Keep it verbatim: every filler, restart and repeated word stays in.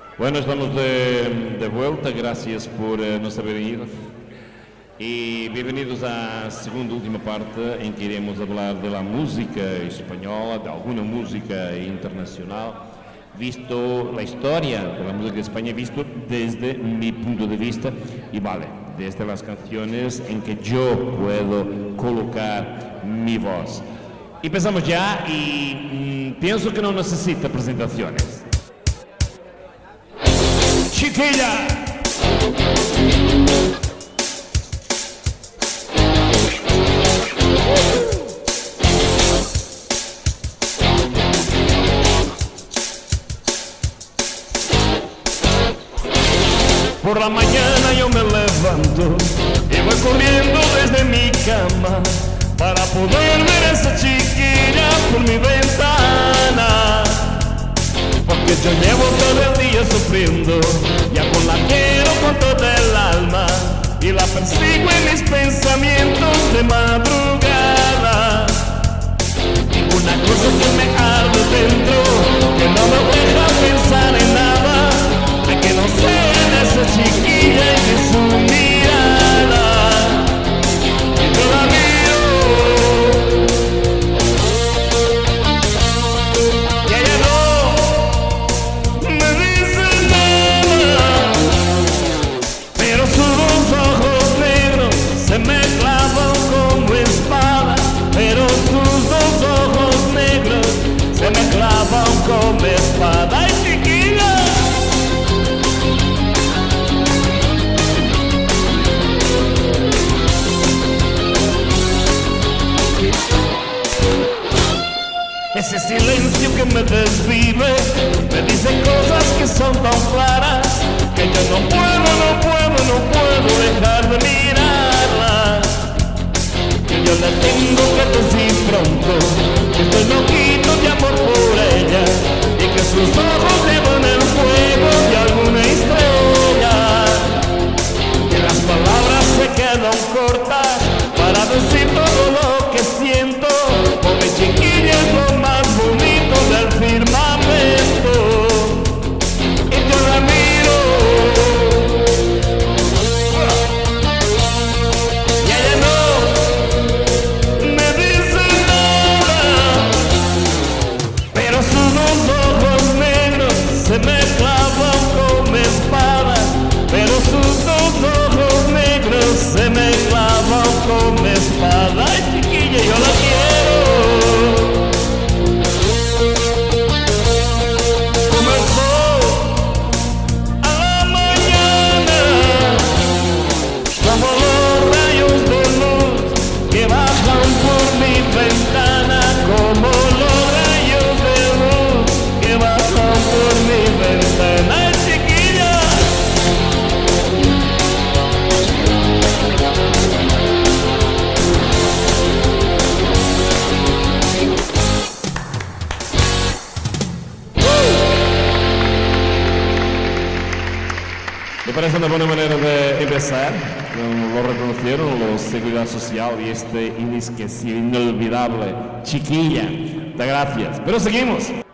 Bueno, estamos de, de vuelta, gracias por eh, nos haber ido. Y bienvenidos a la segunda última parte en que iremos hablar de la música española, de alguna música internacional, visto la historia de la música de España, visto desde mi punto de vista y vale, desde las canciones en que yo puedo colocar mi voz. Y empezamos ya y mmm, pienso que no necesita presentaciones. Chiquilla. Por la mañana yo me levanto y voy corriendo desde mi cama para poder ver a esa chiquilla por mi ventana. Porque yo llevo todo el día sufriendo, ya con la quiero con toda el alma y la persigo en mis pensamientos de madrugada. Y una cosa que me arde dentro, que no me deja pensar en nada, de que no sea esa chiquilla y de su mirada. Y yo la miro y ella no me dice nada, pero sus dos ojos negros se me clavan como espada, pero sus dos ojos negros se me clavan como espada. ¡Ay, chiquilla! Ese silencio que me desvive me dice cosas que son tan claras que yo no puedo, no puedo, no puedo dejar de mirarla. Que yo la tengo que decir pronto, que estoy loquito de amor por ella y que sus ojos llevan el fuego de alguna estrella. Que las palabras se quedan cortas para decir todo lo que siento, porque chiquilla es lo más bonito del firmamento. Y yo la miro y ella no me dice nada, pero sus dos ojos negros se me clavan como espadas, pero sus dos ojos negros se me clavan como espada. Ay, chiquilla, yo la quiero. Comenzó a la mañana como los rayos de luz que bajan por mi ventana, como los rayos de luz que bajan por mi ventana. Ay, chiquilla. Me parece una buena manera de empezar. Lo reconocieron los Seguridad Social y este inesquecible, inolvidable Chiquilla. Da gracias. Pero seguimos.